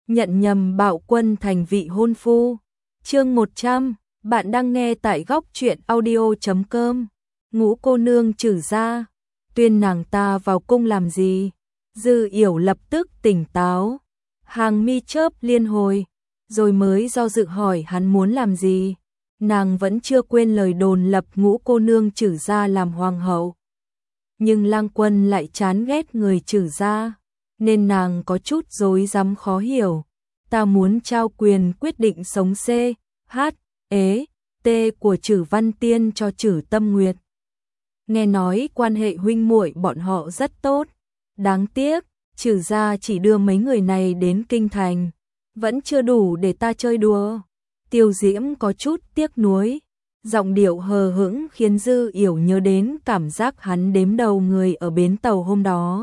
nhận nhầm Bạo Quân thành vị hôn phu. Chương 100, bạn đang nghe tại góc truyện audio.com. Ngũ cô nương Trử gia, tuyên nàng ta vào cung làm gì? Dư Yểu lập tức tỉnh táo, hàng mi chớp liên hồi, rồi mới do dự hỏi hắn muốn làm gì. Nàng vẫn chưa quên lời đồn lập ngũ cô nương Trử gia làm hoàng hậu. Nhưng Lang Quân lại chán ghét người Trử gia, nên nàng có chút rối rắm khó hiểu. Ta muốn trao quyền quyết định sống C, H, E, T của Trử Văn Tiên cho Trử Tâm Nguyệt. Nghe nói quan hệ huynh muội bọn họ rất tốt. Đáng tiếc, Trử gia chỉ đưa mấy người này đến kinh thành, vẫn chưa đủ để ta chơi đùa. Tiêu Diễm có chút tiếc nuối, giọng điệu hờ hững khiến Dư Yểu nhớ đến cảm giác hắn đếm đầu người ở bến tàu hôm đó.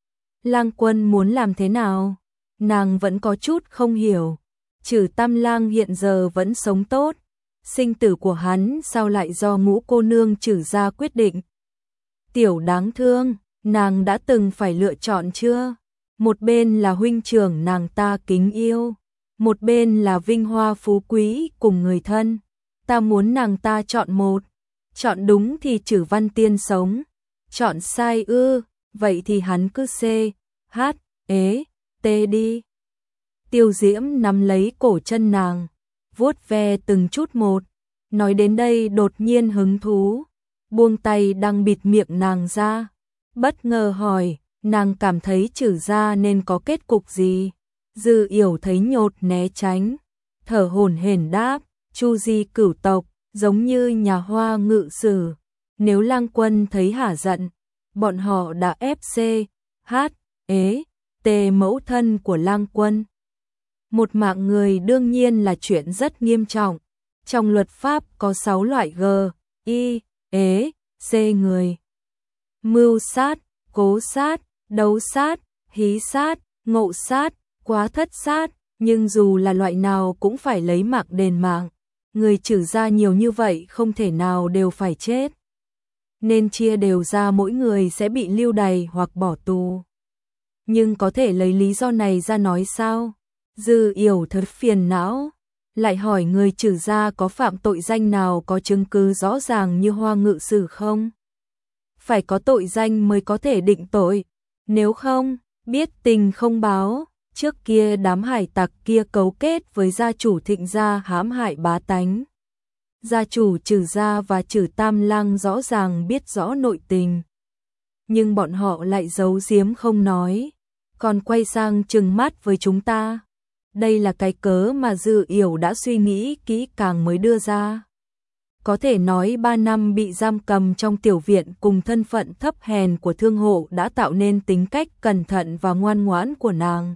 Lang Quân muốn làm thế nào? Nàng vẫn có chút không hiểu. Trử Tam Lang hiện giờ vẫn sống tốt, sinh tử của hắn sao lại do ngũ cô nương Trử gia quyết định? Tiểu đáng thương, nàng đã từng phải lựa chọn chưa? Một bên là huynh trưởng nàng ta kính yêu, một bên là vinh hoa phú quý cùng người thân. Ta muốn nàng ta chọn một. Chọn đúng thì Trử Văn Tiên sống, chọn sai ư, vậy thì hắn cứ C, H, E, T đi. Tiêu Diễm nắm lấy cổ chân nàng, vuốt ve từng chút một. Nói đến đây đột nhiên hứng thú, buông tay đang bịt miệng nàng ra, bất ngờ hỏi, nàng cảm thấy Trử gia nên có kết cục gì? Dư Yểu thấy nhột né tránh, thở hổn hển đáp, Chu Di cửu tộc, giống như nhà Hoa ngự sử. Nếu Lang Quân thấy hả giận, bọn họ đã ép C, H, E, T mẫu thân của Lang Quân. Một mạng người đương nhiên là chuyện rất nghiêm trọng. Trong luật pháp có 6 loại G, I, E, C người. Mưu sát, cố sát, đấu sát, hí sát, ngộ sát, quá thất sát, nhưng dù là loại nào cũng phải lấy mạng đền mạng. Người Trử gia nhiều như vậy không thể nào đều phải chết, nên chia đều ra mỗi người sẽ bị lưu đày hoặc bỏ tù. Nhưng có thể lấy lý do này ra nói sao? Dư Yểu thật phiền não, lại hỏi người Trử gia có phạm tội danh nào có chứng cứ rõ ràng như Hoa ngự sử không? Phải có tội danh mới có thể định tội, nếu không, biết tình không báo. Trước kia đám hải tặc kia cấu kết với gia chủ Thịnh gia hãm hại bá tánh. Gia chủ Trử gia và Trử Tam Lang rõ ràng biết rõ nội tình, nhưng bọn họ lại giấu giếm không nói, còn quay sang trừng mắt với chúng ta. Đây là cái cớ mà Dư Yểu đã suy nghĩ kỹ càng mới đưa ra. Có thể nói 3 năm bị giam cầm trong tiểu viện cùng thân phận thấp hèn của thương hộ đã tạo nên tính cách cẩn thận và ngoan ngoãn của nàng.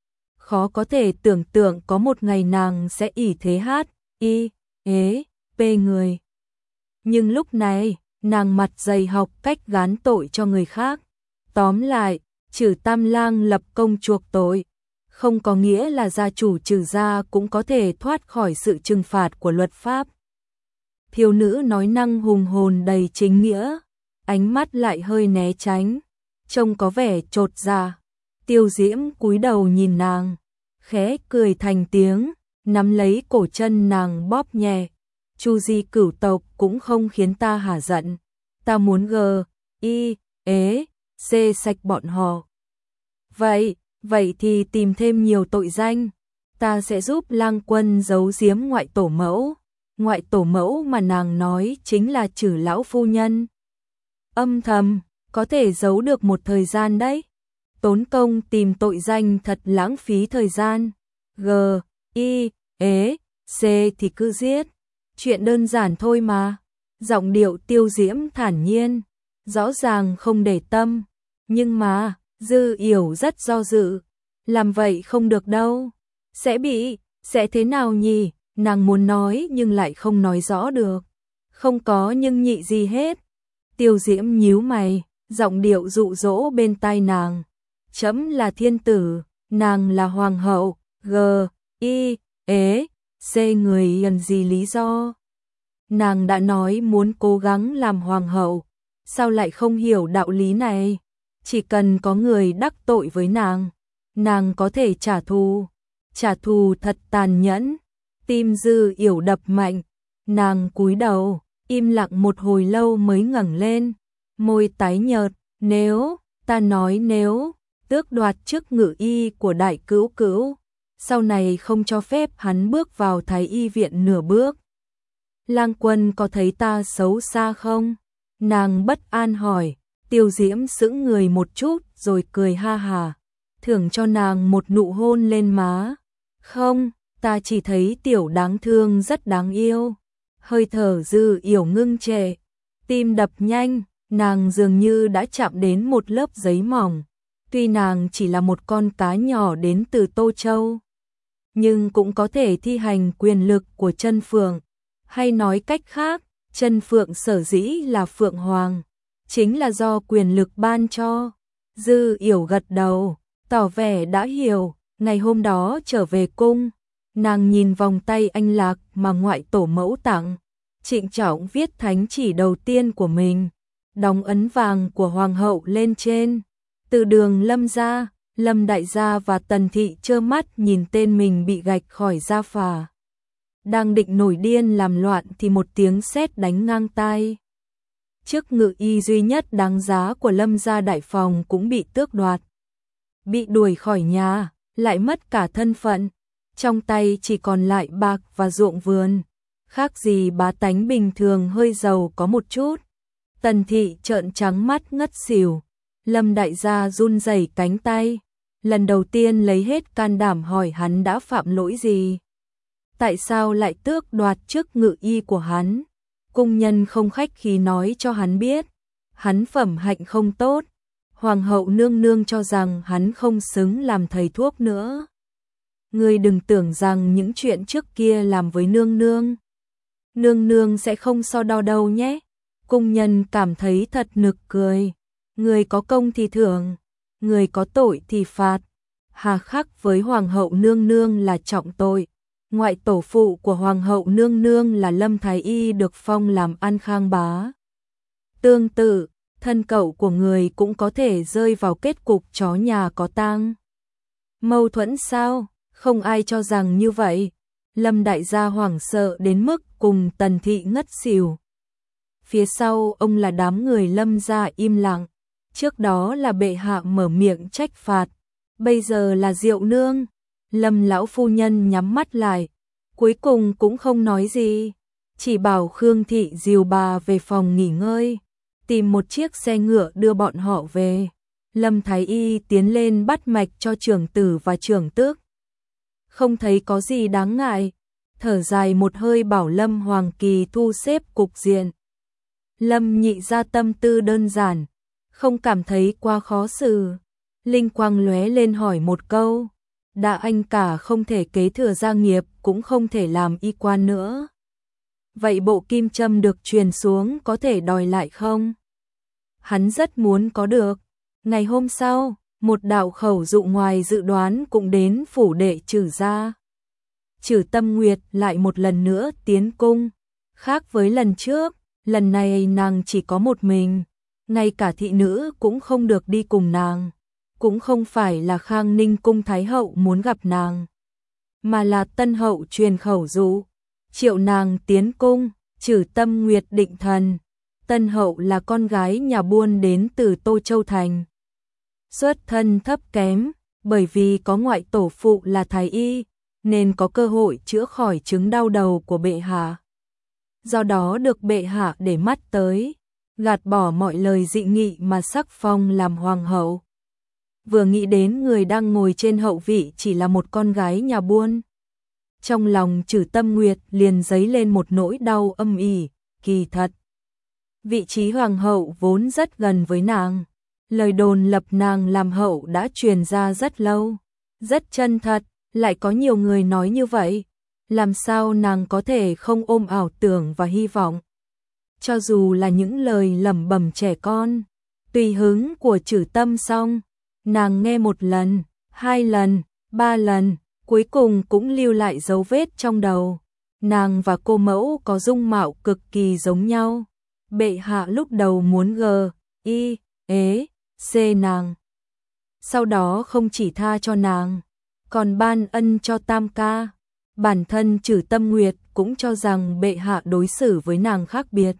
Khó có thể tưởng tượng có một ngày nàng sẽ ỷ thế H, I, E, P người. Nhưng lúc này, nàng mặt dày học cách gán tội cho người khác. Tóm lại, Trử Tam Lang lập công chuộc tội, không có nghĩa là gia chủ Trử gia cũng có thể thoát khỏi sự trừng phạt của luật pháp. Thiếu nữ nói năng hùng hồn đầy chính nghĩa, ánh mắt lại hơi né tránh, trông có vẻ chột dạ. Tiêu Diễm cúi đầu nhìn nàng, khẽ cười thành tiếng, nắm lấy cổ chân nàng bóp nhẹ. Chu Di cửu tộc cũng không khiến ta hả giận, ta muốn G, I, E, C sạch bọn họ. Vậy thì tìm thêm nhiều tội danh, ta sẽ giúp Lang Quân giấu giếm ngoại tổ mẫu. Ngoại tổ mẫu mà nàng nói chính là Trử lão phu nhân. Âm thầm, có thể giấu được một thời gian đấy. Tốn công tìm tội danh thật lãng phí thời gian. G, I, E, C thì cứ giết. Chuyện đơn giản thôi mà. Giọng điệu Tiêu Diễm thản nhiên, rõ ràng không để tâm. Nhưng mà, Dư Yểu rất do dự. Làm vậy không được đâu. Sẽ thế nào nhỉ? Nàng muốn nói nhưng lại không nói rõ được. Không có nhưng nhị gì hết. Tiêu Diễm nhíu mày, giọng điệu dụ dỗ bên tai nàng. Trẫm là thiên tử, nàng là hoàng hậu, G, I, E, C người cần gì lý do? Nàng đã nói muốn cố gắng làm hoàng hậu, sao lại không hiểu đạo lý này? Chỉ cần có người đắc tội với nàng có thể trả thù. trả thù thật tàn nhẫn. Tim Dư Yểu đập mạnh, nàng cúi đầu, im lặng một hồi lâu mới ngẩng lên, môi tái nhợt, nếu, ta nói nếu, tước đoạt chức ngự y của đại cữu cữu, sau này không cho phép hắn bước vào thái y viện nửa bước. Lang Quân có thấy ta xấu xa không? Nàng bất an hỏi. Tiêu Diễm sững người một chút rồi cười ha hà, thưởng cho nàng một nụ hôn lên má. Không, ta chỉ thấy tiểu đáng thương rất đáng yêu. Hơi thở Dư Yểu ngưng trệ, tim đập nhanh, nàng dường như đã chạm đến một lớp giấy mỏng. Tuy nàng chỉ là một con cá nhỏ đến từ Tô Châu, nhưng cũng có thể thi hành quyền lực của Chân Phượng. Hay nói cách khác, Chân Phượng sở dĩ là Phượng Hoàng, chính là do quyền lực ban cho. Dư Yểu gật đầu, tỏ vẻ đã hiểu. Ngày hôm đó trở về cung, nàng nhìn vòng tay anh lạc mà ngoại tổ mẫu tặng, trịnh trọng viết thánh chỉ đầu tiên của mình, đóng ấn vàng của hoàng hậu lên trên. Từ đường Lâm gia, Lâm đại gia và Tần thị trơ mắt nhìn tên mình bị gạch khỏi gia phả. Đang định nổi điên làm loạn thì một tiếng sét đánh ngang tai. Chức ngự y duy nhất đáng giá của Lâm gia đại phòng cũng bị tước đoạt. Bị đuổi khỏi nhà, lại mất cả thân phận, trong tay chỉ còn lại bạc và ruộng vườn, khác gì bá tánh bình thường hơi giàu có một chút. Tần thị trợn trắng mắt ngất xỉu, Lâm đại gia run rẩy cánh tay, lần đầu tiên lấy hết can đảm hỏi hắn đã phạm lỗi gì. Tại sao lại tước đoạt chức ngự y của hắn? Cung nhân không khách khí nói cho hắn biết, hắn phẩm hạnh không tốt, hoàng hậu nương nương cho rằng hắn không xứng làm thầy thuốc nữa. Ngươi đừng tưởng rằng những chuyện trước kia làm với nương nương sẽ không so đo đâu nhé. Cung nhân cảm thấy thật nực cười. Người có công thì thưởng, người có tội thì phạt. Hà khắc với hoàng hậu nương nương là trọng tội. Ngoại tổ phụ của hoàng hậu nương nương là Lâm thái y được phong làm An Khang bá. Tương tự, thân cậu của người cũng có thể rơi vào kết cục chó nhà có tang. Mâu thuẫn sao? Không ai cho rằng như vậy. Lâm đại gia hoảng sợ đến mức cùng Tần thị ngất xỉu. Phía sau ông là đám người Lâm gia im lặng. Trước đó là bệ hạ mở miệng trách phạt, bây giờ là Diệu nương. Lâm lão phu nhân nhắm mắt lại, cuối cùng cũng không nói gì, chỉ bảo Khương thị dìu bà về phòng nghỉ ngơi, tìm một chiếc xe ngựa đưa bọn họ về. Lâm thái y tiến lên bắt mạch cho trưởng tử và trưởng tước. Không thấy có gì đáng ngại, thở dài một hơi bảo Lâm Hoàng Kỳ thu xếp cục diện. Lâm nhị gia tâm tư đơn giản, không cảm thấy quá khó xử. Linh quang lóe lên hỏi một câu, đã anh cả không thể kế thừa gia nghiệp cũng không thể làm y quan nữa. Vậy bộ kim châm được truyền xuống có thể đòi lại không? Hắn rất muốn có được. Ngày hôm sau, một đạo khẩu dụ ngoài dự đoán cũng đến phủ đệ Trử gia. Trử Tâm Nguyệt lại một lần nữa tiến cung. Khác với lần trước, lần này nàng chỉ có một mình, ngay cả thị nữ cũng không được đi cùng nàng. Cũng không phải là Khang Ninh cung thái hậu muốn gặp nàng, mà là tân hậu truyền khẩu dụ, triệu nàng tiến cung. Trử Tâm Nguyệt định thần, tân hậu là con gái nhà buôn đến từ Tô Châu thành, xuất thân thấp kém, bởi vì có ngoại tổ phụ là thái y, nên có cơ hội chữa khỏi chứng đau đầu của bệ hạ. Do đó được bệ hạ để mắt tới, gạt bỏ mọi lời dị nghị mà sắc phong làm hoàng hậu. Vừa nghĩ đến người đang ngồi trên hậu vị chỉ là một con gái nhà buôn, trong lòng Trử Tâm Nguyệt liền dấy lên một nỗi đau âm ỉ. Kỳ thật, vị trí hoàng hậu vốn rất gần với nàng, lời đồn lập nàng làm hậu đã truyền ra rất lâu, rất chân thật, lại có nhiều người nói như vậy, làm sao nàng có thể không ôm ảo tưởng và hy vọng. Cho dù là những lời lẩm bẩm trẻ con, tùy hứng của Trử Tâm xong, nàng nghe một lần, hai lần, ba lần, cuối cùng cũng lưu lại dấu vết trong đầu. Nàng và cô mẫu có dung mạo cực kỳ giống nhau. Bệ hạ lúc đầu muốn C nàng. Sau đó không chỉ tha cho nàng, còn ban ân cho Tam ca. Bản thân Trử Tâm Nguyệt cũng cho rằng bệ hạ đối xử với nàng khác biệt.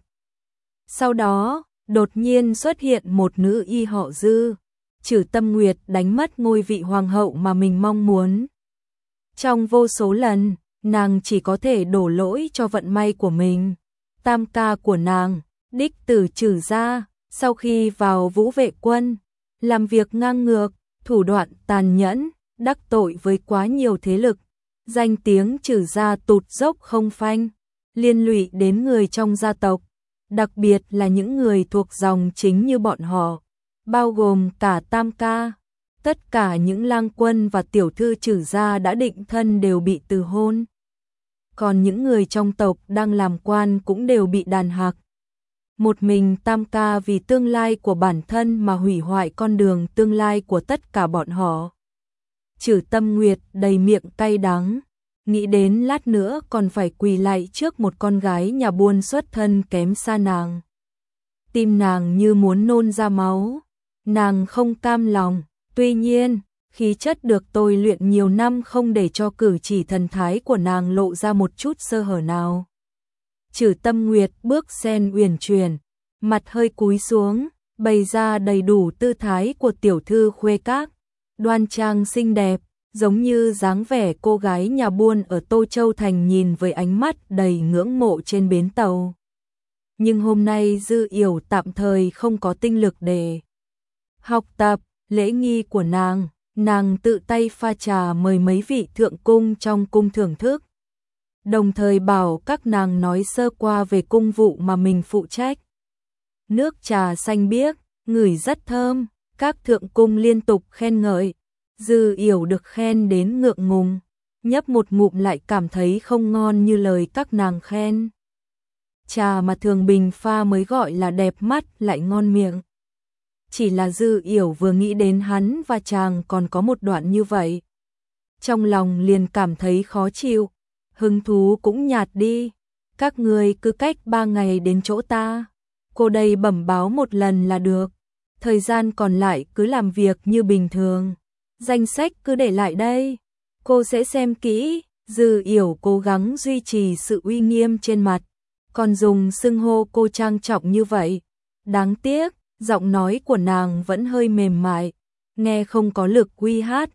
Sau đó, đột nhiên xuất hiện một nữ y họ Dư. Trử Tâm Nguyệt đánh mất ngôi vị hoàng hậu mà mình mong muốn. Trong vô số lần, nàng chỉ có thể đổ lỗi cho vận may của mình. Tam ca của nàng, đích tử Trử gia, sau khi vào Vũ Vệ Quân, làm việc ngang ngược, thủ đoạn tàn nhẫn, đắc tội với quá nhiều thế lực, danh tiếng Trử gia tụt dốc không phanh, liên lụy đến người trong gia tộc, đặc biệt là những người thuộc dòng chính như bọn họ, bao gồm cả Tam ca. Tất cả những lang quân và tiểu thư Trử gia đã định thân đều bị từ hôn. Còn những người trong tộc đang làm quan cũng đều bị đàn hạc. Một mình Tam ca vì tương lai của bản thân mà hủy hoại con đường tương lai của tất cả bọn họ. Trử Tâm Nguyệt đầy miệng cay đắng, nghĩ đến lát nữa còn phải quỳ lạy trước một con gái nhà buôn xuất thân kém xa nàng. Tim nàng như muốn nôn ra máu, nàng không cam lòng, tuy nhiên, khí chất được tôi luyện nhiều năm không để cho cử chỉ thần thái của nàng lộ ra một chút sơ hở nào. Trử Tâm Nguyệt bước sen uyển chuyển, mặt hơi cúi xuống, bày ra đầy đủ tư thái của tiểu thư khuê các, đoan trang xinh đẹp, giống như dáng vẻ cô gái nhà buôn ở Tô Châu Thành nhìn với ánh mắt đầy ngưỡng mộ trên bến tàu. Nhưng hôm nay Dư Yểu tạm thời không có tinh lực để học tập lễ nghi của nàng tự tay pha trà mời mấy vị thượng cung trong cung thưởng thức. Đồng thời bảo các nàng nói sơ qua về cung vụ mà mình phụ trách. Nước trà xanh biếc, ngửi rất thơm, các thượng cung liên tục khen ngợi. Dư Yểu được khen đến ngượng ngùng, nhấp một ngụm lại cảm thấy không ngon như lời các nàng khen. Trà mà thường bình pha mới gọi là đẹp mắt lại ngon miệng. Chỉ là Dư Yểu vừa nghĩ đến hắn và chàng còn có một đoạn như vậy, trong lòng liền cảm thấy khó chịu, hứng thú cũng nhạt đi. Các người cứ cách 3 ngày đến chỗ ta, cô đây bẩm báo một lần là được, thời gian còn lại cứ làm việc như bình thường, danh sách cứ để lại đây, cô sẽ xem kỹ. Dư Yểu cố gắng duy trì sự uy nghiêm trên mặt, còn dùng xưng hô cô trang trọng như vậy. Đáng tiếc, giọng nói của nàng vẫn hơi mềm mại, nghe không có lực uy hát,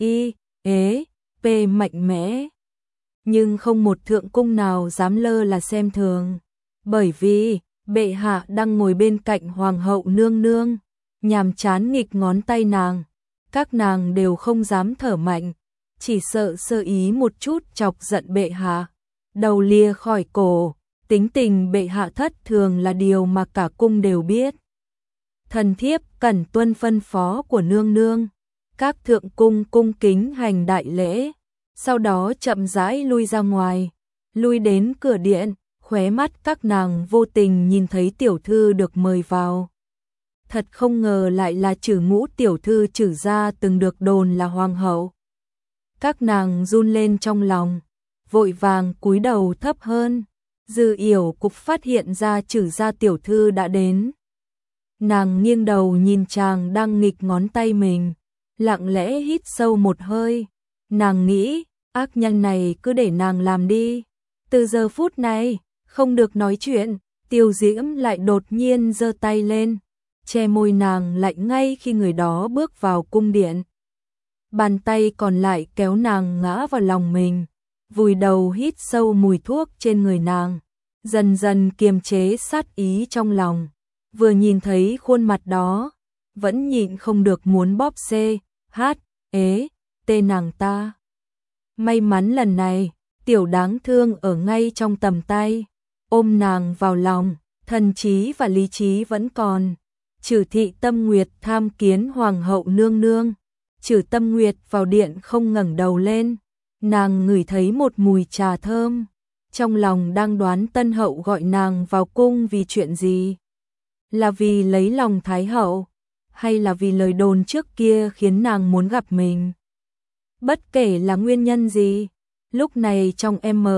p mạnh mẽ. Nhưng không một thượng cung nào dám lơ là xem thường, bởi vì bệ hạ đang ngồi bên cạnh hoàng hậu nương nương, nhàm chán nghịch ngón tay nàng, các nàng đều không dám thở mạnh, chỉ sợ sơ ý một chút chọc giận bệ hạ, đầu lìa khỏi cổ. Tính tình bệ hạ thất thường là điều mà cả cung đều biết. Thần thiếp cần tuân phân phó của nương nương. Các thượng cung cung kính hành đại lễ, sau đó chậm rãi lui ra ngoài, lui đến cửa điện, khóe mắt các nàng vô tình nhìn thấy tiểu thư được mời vào. Thật không ngờ lại là Trử Ngũ tiểu thư Trử gia từng được đồn là hoàng hậu. Các nàng run lên trong lòng, vội vàng cúi đầu thấp hơn. Dư Yểu cục phát hiện ra Trử gia tiểu thư đã đến. Nàng nghiêng đầu nhìn chàng đang nghịch ngón tay mình, lặng lẽ hít sâu một hơi. Nàng nghĩ, ác nhân này cứ để nàng làm đi. Từ giờ phút này, không được nói chuyện. Tiêu Diễm lại đột nhiên giơ tay lên, che môi nàng lại ngay khi người đó bước vào cung điện. Bàn tay còn lại kéo nàng ngã vào lòng mình, vùi đầu hít sâu mùi thuốc trên người nàng, dần dần kiềm chế sát ý trong lòng. Vừa nhìn thấy khuôn mặt đó, vẫn nhịn không được muốn bóp tên nàng ta. May mắn lần này, tiểu đáng thương ở ngay trong tầm tay, ôm nàng vào lòng, thần trí và lý trí vẫn còn. Trử Thị Tâm Nguyệt tham kiến hoàng hậu nương nương. Trử Tâm Nguyệt vào điện không ngẩng đầu lên, nàng ngửi thấy một mùi trà thơm, trong lòng đang đoán tân hậu gọi nàng vào cung vì chuyện gì. Là vì lấy lòng thái hậu, hay là vì lời đồn trước kia khiến nàng muốn gặp mình. Bất kể là nguyên nhân gì, lúc này trong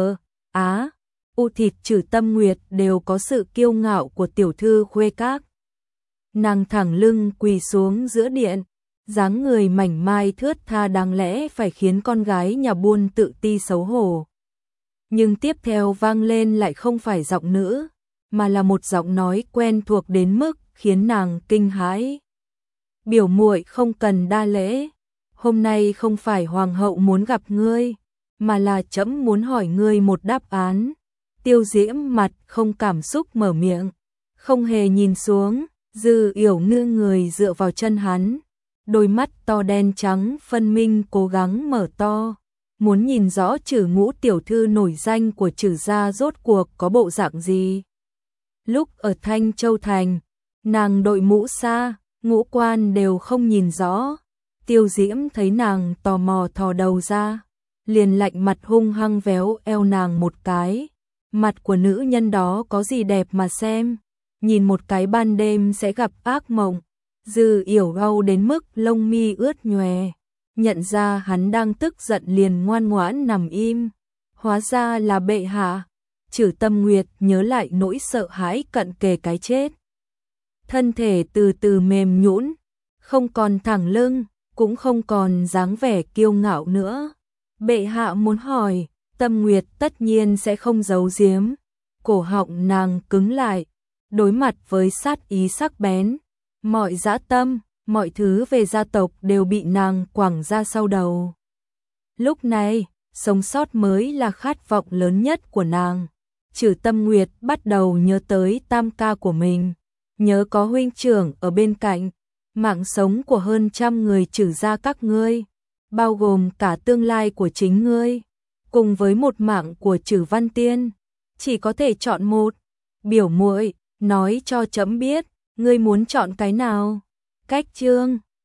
thịt Trử Tâm Nguyệt đều có sự kiêu ngạo của tiểu thư khuê các. Nàng thẳng lưng quỳ xuống giữa điện, dáng người mảnh mai thướt tha đáng lẽ phải khiến con gái nhà buôn tự ti xấu hổ. Nhưng tiếp theo vang lên lại không phải giọng nữ, mà là một giọng nói quen thuộc đến mức khiến nàng kinh hãi. Biểu muội không cần đa lễ, hôm nay không phải hoàng hậu muốn gặp ngươi, mà là trẫm muốn hỏi ngươi một đáp án. Tiêu Diễm mặt không cảm xúc mở miệng, không hề nhìn xuống, Dư Yểu nương người dựa vào chân hắn, đôi mắt to đen trắng phân minh cố gắng mở to, muốn nhìn rõ Trử Ngũ tiểu thư nổi danh của Trử gia rốt cuộc có bộ dạng gì. Lúc ở Thanh Châu Thành, nàng đội mũ xa, ngũ quan đều không nhìn rõ. Tiêu Diễm thấy nàng tò mò thò đầu ra, liền lạnh mặt hung hăng véo eo nàng một cái. Mặt của nữ nhân đó có gì đẹp mà xem, nhìn một cái ban đêm sẽ gặp ác mộng. Dư Yểu đau đến mức lông mi ướt nhòe, nhận ra hắn đang tức giận liền ngoan ngoãn nằm im. Hóa ra là bệ hạ. Trử Tâm Nguyệt nhớ lại nỗi sợ hãi cận kề cái chết. Thân thể từ từ mềm nhũn, không còn thẳng lưng, cũng không còn dáng vẻ kiêu ngạo nữa. Bệ hạ muốn hỏi, Tâm Nguyệt tất nhiên sẽ không giấu giếm. Cổ họng nàng cứng lại, đối mặt với sát ý sắc bén. Mọi dã tâm, mọi thứ về gia tộc đều bị nàng quẳng ra sau đầu. Lúc này, sống sót mới là khát vọng lớn nhất của nàng. Trử Tâm Nguyệt bắt đầu nhớ tới tam ca của mình, nhớ có huynh trưởng ở bên cạnh, mạng sống của hơn trăm người Trử gia các ngươi, bao gồm cả tương lai của chính ngươi, cùng với một mạng của Trử Văn Tiên, chỉ có thể chọn một. Biểu muội, nói cho trẫm biết, ngươi muốn chọn cái nào? Cách chương